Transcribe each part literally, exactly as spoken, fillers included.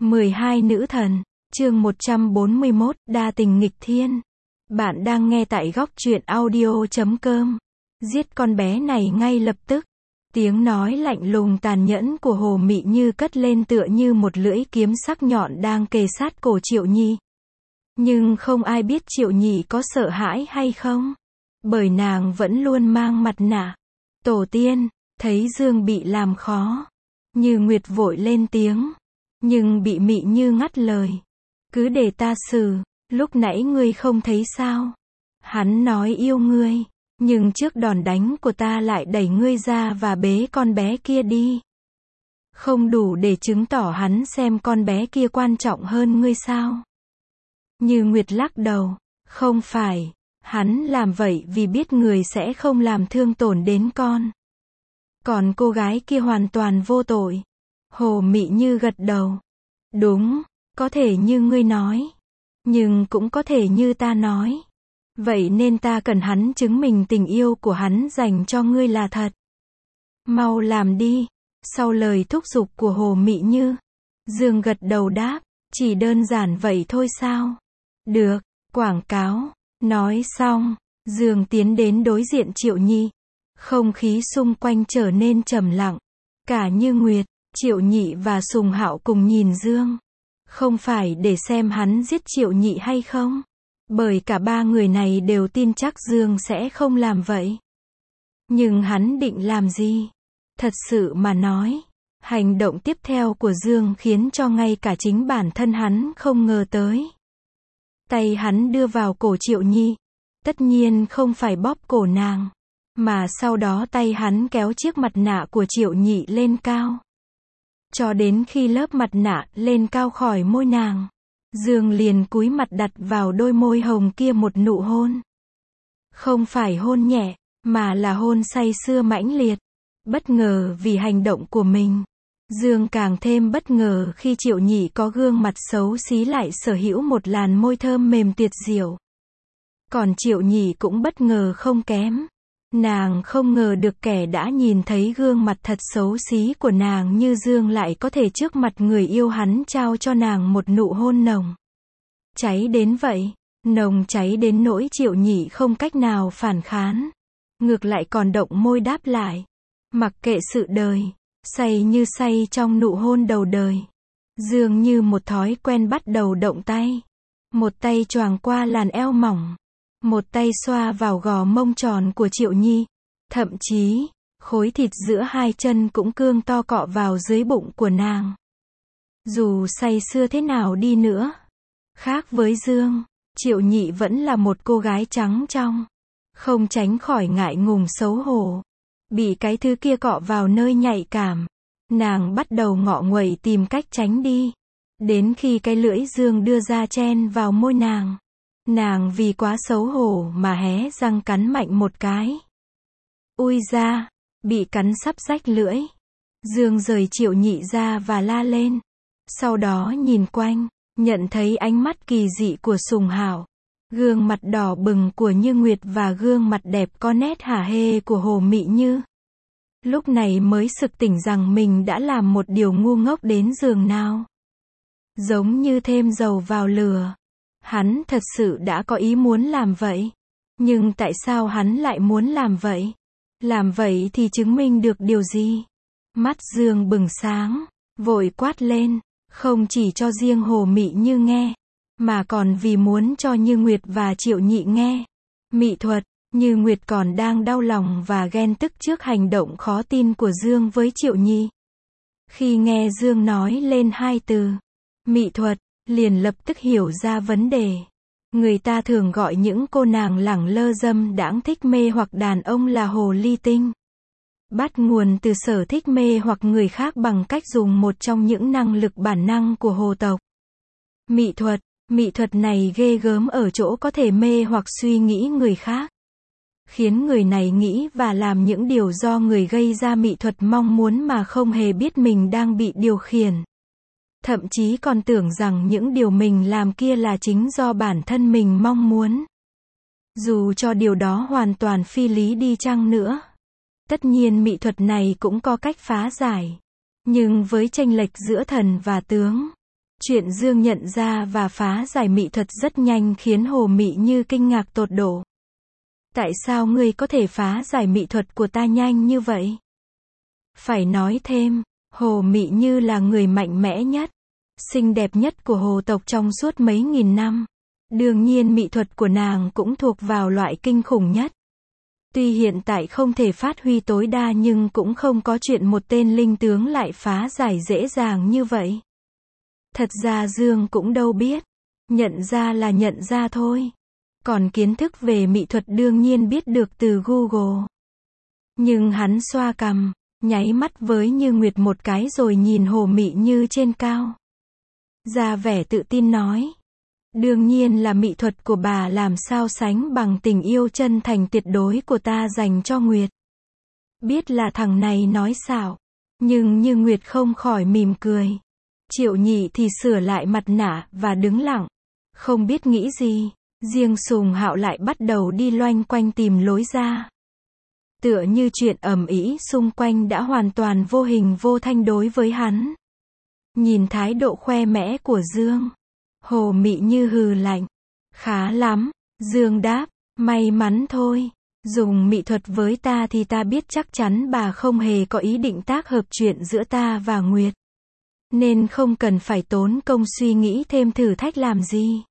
mười hai Nữ thần, chương một trăm bốn mươi mốt, đa tình nghịch thiên. Bạn đang nghe tại góc truyện audio chấm com. Giết con bé này ngay lập tức. Tiếng nói lạnh lùng tàn nhẫn của Hồ Mị Như cất lên tựa như một lưỡi kiếm sắc nhọn đang kề sát cổ Triệu Nhi. Nhưng không ai biết Triệu Nhi có sợ hãi hay không. Bởi nàng vẫn luôn mang mặt nạ. Tổ tiên, thấy Dương bị làm khó. Như Nguyệt vội lên tiếng. Nhưng bị Mị Như ngắt lời. Cứ để ta xử, lúc nãy ngươi không thấy sao. Hắn nói yêu ngươi, nhưng trước đòn đánh của ta lại đẩy ngươi ra và bế con bé kia đi. Không đủ để chứng tỏ hắn xem con bé kia quan trọng hơn ngươi sao? Như Nguyệt lắc đầu, không phải, hắn làm vậy vì biết người sẽ không làm thương tổn đến con. Còn cô gái kia hoàn toàn vô tội. Hồ Mị Như gật đầu. Đúng, có thể như ngươi nói. Nhưng cũng có thể như ta nói. Vậy nên ta cần hắn chứng minh tình yêu của hắn dành cho ngươi là thật. Mau làm đi. Sau lời thúc giục của Hồ Mị Như, Dương gật đầu đáp, chỉ đơn giản vậy thôi sao? Được, quảng cáo. Nói xong, Dương tiến đến đối diện Triệu Nhi. Không khí xung quanh trở nên trầm lặng. Cả Như Nguyệt, Triệu Nhị và Sùng Hạo cùng nhìn Dương. Không phải để xem hắn giết Triệu Nhị hay không. Bởi cả ba người này đều tin chắc Dương sẽ không làm vậy. Nhưng hắn định làm gì? Thật sự mà nói, hành động tiếp theo của Dương khiến cho ngay cả chính bản thân hắn không ngờ tới. Tay hắn đưa vào cổ Triệu Nhi. Tất nhiên không phải bóp cổ nàng. Mà sau đó tay hắn kéo chiếc mặt nạ của Triệu Nhị lên cao. Cho đến khi lớp mặt nạ lên cao khỏi môi nàng, Dương liền cúi mặt đặt vào đôi môi hồng kia một nụ hôn. Không phải hôn nhẹ, mà là hôn say sưa mãnh liệt. Bất ngờ vì hành động của mình, Dương càng thêm bất ngờ khi Triệu Nhị có gương mặt xấu xí lại sở hữu một làn môi thơm mềm tuyệt diệu. Còn Triệu Nhị cũng bất ngờ không kém. Nàng không ngờ được kẻ đã nhìn thấy gương mặt thật xấu xí của nàng như Dương lại có thể trước mặt người yêu hắn trao cho nàng một nụ hôn nồng. Cháy đến vậy, nồng cháy đến nỗi Triệu Nhị không cách nào phản kháng. Ngược lại còn động môi đáp lại. Mặc kệ sự đời, say như say trong nụ hôn đầu đời. Dương như một thói quen bắt đầu động tay. Một tay choàng qua làn eo mỏng. Một tay xoa vào gò mông tròn của Triệu Nhi. Thậm chí, khối thịt giữa hai chân cũng cương to cọ vào dưới bụng của nàng. Dù say sưa thế nào đi nữa, khác với Dương, Triệu Nhị vẫn là một cô gái trắng trong. Không tránh khỏi ngại ngùng xấu hổ. Bị cái thứ kia cọ vào nơi nhạy cảm. Nàng bắt đầu ngọ nguậy tìm cách tránh đi. Đến khi cái lưỡi Dương đưa ra chen vào môi nàng. Nàng vì quá xấu hổ mà hé răng cắn mạnh một cái. Ui da, bị cắn sắp rách lưỡi. Dương rời Triệu Nhị ra và la lên. Sau đó nhìn quanh, nhận thấy ánh mắt kỳ dị của Sùng Hạo, gương mặt đỏ bừng của Như Nguyệt và gương mặt đẹp có nét hả hê của Hồ Mị Như. Lúc này mới sực tỉnh rằng mình đã làm một điều ngu ngốc đến giường nào. Giống như thêm dầu vào lửa. Hắn thật sự đã có ý muốn làm vậy. Nhưng tại sao hắn lại muốn làm vậy? Làm vậy thì chứng minh được điều gì? Mắt Dương bừng sáng, vội quát lên, không chỉ cho riêng Hồ Mị Như nghe, mà còn vì muốn cho Như Nguyệt và Triệu Nhị nghe. Mị thuật, Như Nguyệt còn đang đau lòng và ghen tức trước hành động khó tin của Dương với Triệu Nhi. Khi nghe Dương nói lên hai từ, mị thuật, liền lập tức hiểu ra vấn đề. Người ta thường gọi những cô nàng lẳng lơ dâm đãng thích mê hoặc đàn ông là hồ ly tinh. Bắt nguồn từ sở thích mê hoặc người khác bằng cách dùng một trong những năng lực bản năng của hồ tộc. Mị thuật, mị thuật này ghê gớm ở chỗ có thể mê hoặc suy nghĩ người khác. Khiến người này nghĩ và làm những điều do người gây ra mị thuật mong muốn mà không hề biết mình đang bị điều khiển. Thậm chí còn tưởng rằng những điều mình làm kia là chính do bản thân mình mong muốn. Dù cho điều đó hoàn toàn phi lý đi chăng nữa. Tất nhiên mị thuật này cũng có cách phá giải. Nhưng với chênh lệch giữa thần và tướng, Chuyện Dương nhận ra và phá giải mị thuật rất nhanh khiến Hồ Mị Như kinh ngạc tột độ. Tại sao ngươi có thể phá giải mị thuật của ta nhanh như vậy? Phải nói thêm, Hồ Mị Như là người mạnh mẽ nhất, xinh đẹp nhất của hồ tộc trong suốt mấy nghìn năm. Đương nhiên mị thuật của nàng cũng thuộc vào loại kinh khủng nhất. Tuy hiện tại không thể phát huy tối đa nhưng cũng không có chuyện một tên linh tướng lại phá giải dễ dàng như vậy. Thật ra Dương cũng đâu biết. Nhận ra là nhận ra thôi. Còn kiến thức về mị thuật đương nhiên biết được từ Google. Nhưng hắn xoa cằm, nháy mắt với Như Nguyệt một cái rồi nhìn Hồ Mị Như trên cao. Ra vẻ tự tin nói. Đương nhiên là mị thuật của bà làm sao sánh bằng tình yêu chân thành tuyệt đối của ta dành cho Nguyệt. Biết là thằng này nói xạo. Nhưng Như Nguyệt không khỏi mỉm cười. Triệu Nhị thì sửa lại mặt nạ và đứng lặng. Không biết nghĩ gì. Riêng Sùng Hạo lại bắt đầu đi loanh quanh tìm lối ra. Tựa như chuyện ầm ĩ xung quanh đã hoàn toàn vô hình vô thanh đối với hắn. Nhìn thái độ khoe mẽ của Dương, Hồ Mị Như hừ lạnh. Khá lắm, Dương đáp, may mắn thôi. Dùng mị thuật với ta thì ta biết chắc chắn bà không hề có ý định tác hợp chuyện giữa ta và Nguyệt. Nên không cần phải tốn công suy nghĩ thêm thử thách làm gì.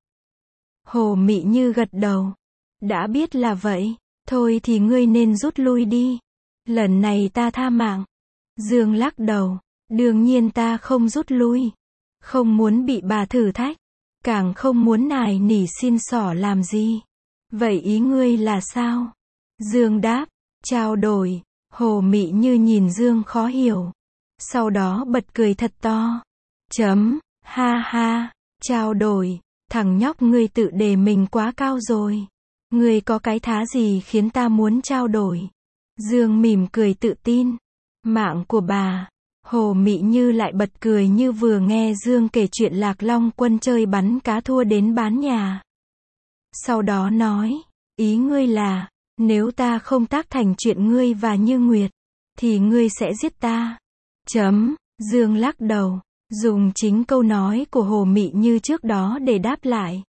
Hồ Mị Như gật đầu. Đã biết là vậy, thôi thì ngươi nên rút lui đi. Lần này ta tha mạng. Dương lắc đầu. Đương nhiên ta không rút lui. Không muốn bị bà thử thách. Càng không muốn nài nỉ xin xỏ làm gì. Vậy ý ngươi là sao? Dương đáp. Trao đổi. Hồ Mị Như nhìn Dương khó hiểu. Sau đó bật cười thật to. Chấm. Ha ha. Trao đổi. Thằng nhóc ngươi tự đề mình quá cao rồi. Ngươi có cái thá gì khiến ta muốn trao đổi? Dương mỉm cười tự tin. Mạng của bà. Hồ Mị Như lại bật cười như vừa nghe Dương kể chuyện Lạc Long Quân chơi bắn cá thua đến bán nhà. Sau đó nói, ý ngươi là, nếu ta không tác thành chuyện ngươi và Như Nguyệt, thì ngươi sẽ giết ta. Chấm. Dương lắc đầu, dùng chính câu nói của Hồ Mị Như trước đó để đáp lại.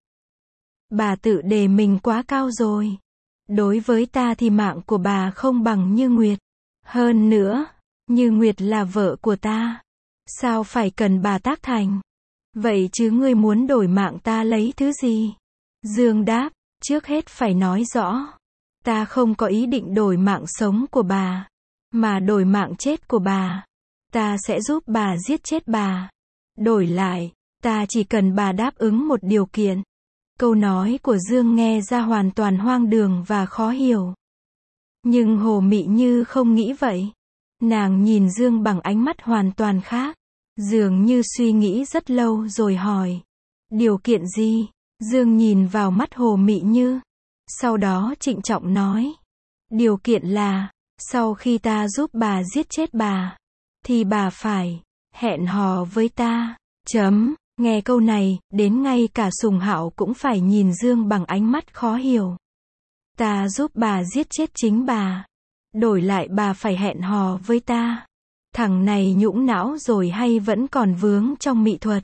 Bà tự đề mình quá cao rồi. Đối với ta thì mạng của bà không bằng Như Nguyệt. Hơn nữa, Như Nguyệt là vợ của ta. Sao phải cần bà tác thành? Vậy chứ ngươi muốn đổi mạng ta lấy thứ gì? Dương đáp, trước hết phải nói rõ. Ta không có ý định đổi mạng sống của bà, mà đổi mạng chết của bà. Ta sẽ giúp bà giết chết bà. Đổi lại, ta chỉ cần bà đáp ứng một điều kiện. Câu nói của Dương nghe ra hoàn toàn hoang đường và khó hiểu. Nhưng Hồ Mị Như không nghĩ vậy. Nàng nhìn Dương bằng ánh mắt hoàn toàn khác. Dường như suy nghĩ rất lâu rồi hỏi. Điều kiện gì? Dương nhìn vào mắt Hồ Mị Như. Sau đó trịnh trọng nói. Điều kiện là, sau khi ta giúp bà giết chết bà, thì bà phải hẹn hò với ta. Chấm. Nghe câu này, đến ngay cả Sùng Hạo cũng phải nhìn Dương bằng ánh mắt khó hiểu. Ta giúp bà giết chết chính bà. Đổi lại bà phải hẹn hò với ta. Thằng này nhũng não rồi hay vẫn còn vướng trong mị thuật?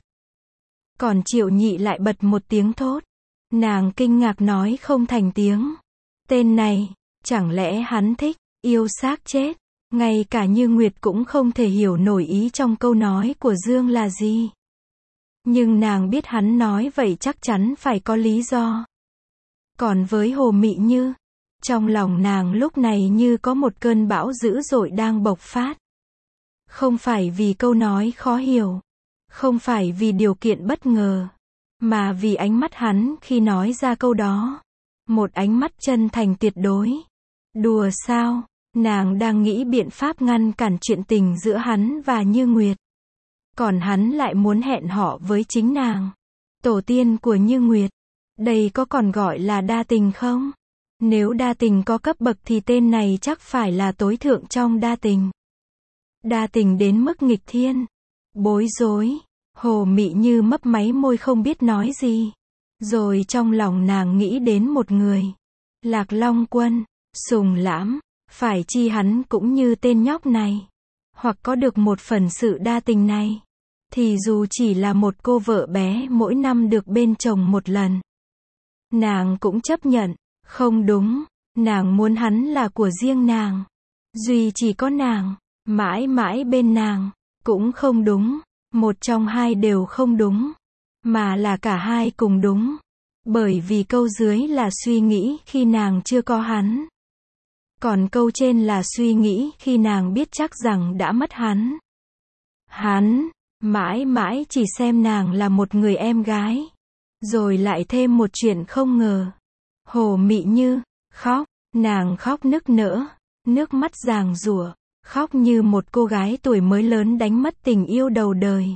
Còn Triệu Nhị lại bật một tiếng thốt. Nàng kinh ngạc nói không thành tiếng. Tên này, chẳng lẽ hắn thích yêu xác chết? Ngay cả Như Nguyệt cũng không thể hiểu nổi ý trong câu nói của Dương là gì. Nhưng nàng biết hắn nói vậy chắc chắn phải có lý do. Còn với Hồ Mị Như, trong lòng nàng lúc này như có một cơn bão dữ dội đang bộc phát. Không phải vì câu nói khó hiểu, không phải vì điều kiện bất ngờ, mà vì ánh mắt hắn khi nói ra câu đó. Một ánh mắt chân thành tuyệt đối. Đùa sao? Nàng đang nghĩ biện pháp ngăn cản chuyện tình giữa hắn và Như Nguyệt. Còn hắn lại muốn hẹn họ với chính nàng, tổ tiên của Như Nguyệt. Đây có còn gọi là đa tình không? Nếu đa tình có cấp bậc thì tên này chắc phải là tối thượng trong đa tình. Đa tình đến mức nghịch thiên. Bối rối. Hồ Mị Như mấp máy môi không biết nói gì. Rồi trong lòng nàng nghĩ đến một người. Lạc Long Quân, Sùng Lãm. Phải chi hắn cũng như tên nhóc này, hoặc có được một phần sự đa tình này. thì dù chỉ là một cô vợ bé mỗi năm được bên chồng một lần, nàng cũng chấp nhận. Không đúng, nàng muốn hắn là của riêng nàng. Duy chỉ có nàng, mãi mãi bên nàng. Cũng không đúng, một trong hai đều không đúng, mà là cả hai cùng đúng. Bởi vì câu dưới là suy nghĩ khi nàng chưa có hắn. Còn câu trên là suy nghĩ khi nàng biết chắc rằng đã mất hắn. Hắn, mãi mãi chỉ xem nàng là một người em gái. Rồi lại thêm một chuyện không ngờ. Hồ Mị Như, khóc, nàng khóc nức nở, nước mắt giàng giụa, khóc như một cô gái tuổi mới lớn đánh mất tình yêu đầu đời.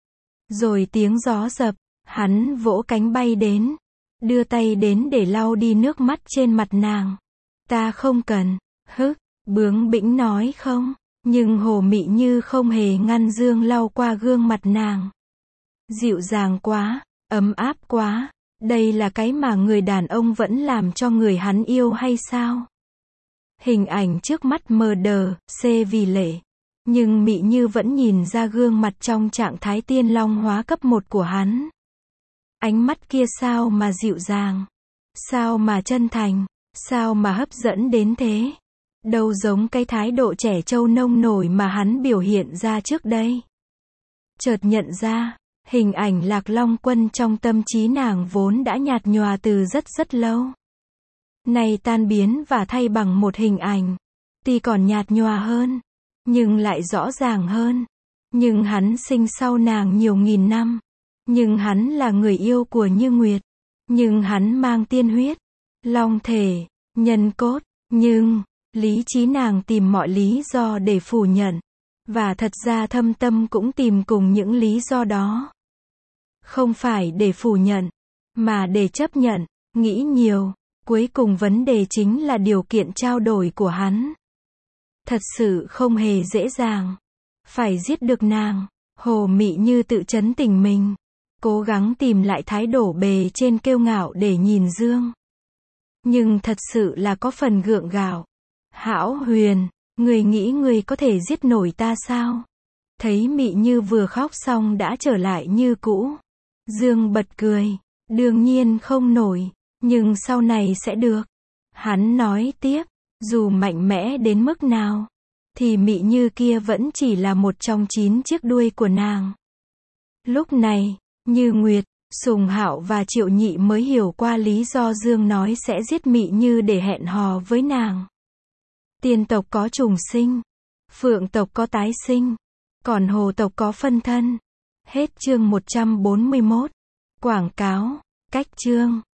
Rồi tiếng gió dập, hắn vỗ cánh bay đến, đưa tay đến để lau đi nước mắt trên mặt nàng. Ta không cần, hức, bướng bĩnh nói không, nhưng Hồ Mị Như không hề ngăn Dương lau qua gương mặt nàng. Dịu dàng quá, ấm áp quá, đây là cái mà người đàn ông vẫn làm cho người hắn yêu hay sao? Hình ảnh trước mắt mờ đờ, xê vì lệ. Nhưng Mị Như vẫn nhìn ra gương mặt trong trạng thái tiên long hóa cấp một của hắn. Ánh mắt kia sao mà dịu dàng, sao mà chân thành, sao mà hấp dẫn đến thế. Đâu giống cái thái độ trẻ trâu nông nổi mà hắn biểu hiện ra trước đây. Chợt nhận ra, hình ảnh Lạc Long Quân trong tâm trí nàng vốn đã nhạt nhòa từ rất rất lâu. Này tan biến và thay bằng một hình ảnh. Tuy còn nhạt nhòa hơn, nhưng lại rõ ràng hơn. Nhưng hắn sinh sau nàng nhiều nghìn năm. Nhưng hắn là người yêu của Như Nguyệt. Nhưng hắn mang tiên huyết, long thể, nhân cốt. Nhưng, lý trí nàng tìm mọi lý do để phủ nhận. Và thật ra thâm tâm cũng tìm cùng những lý do đó. Không phải để phủ nhận, mà để chấp nhận, nghĩ nhiều. Cuối cùng vấn đề chính là điều kiện trao đổi của hắn. Thật sự không hề dễ dàng. Phải giết được nàng. Hồ Mị Như tự trấn tỉnh mình. Cố gắng tìm lại thái độ bề trên kiêu ngạo để nhìn Dương. Nhưng thật sự là có phần gượng gạo. Hão Huyền, người nghĩ người có thể giết nổi ta sao? Thấy Mị Như vừa khóc xong đã trở lại như cũ. Dương bật cười. Đương nhiên không nổi. Nhưng sau này sẽ được. Hắn nói tiếp, dù mạnh mẽ đến mức nào, thì Mị Như kia vẫn chỉ là một trong chín chiếc đuôi của nàng. Lúc này, Như Nguyệt, Sùng Hạo và Triệu Nhị mới hiểu qua lý do Dương nói sẽ giết Mị Như để hẹn hò với nàng. Tiên tộc có trùng sinh, Phượng tộc có tái sinh, còn Hồ tộc có phân thân. Hết chương một trăm bốn mươi mốt. Quảng cáo, cách chương.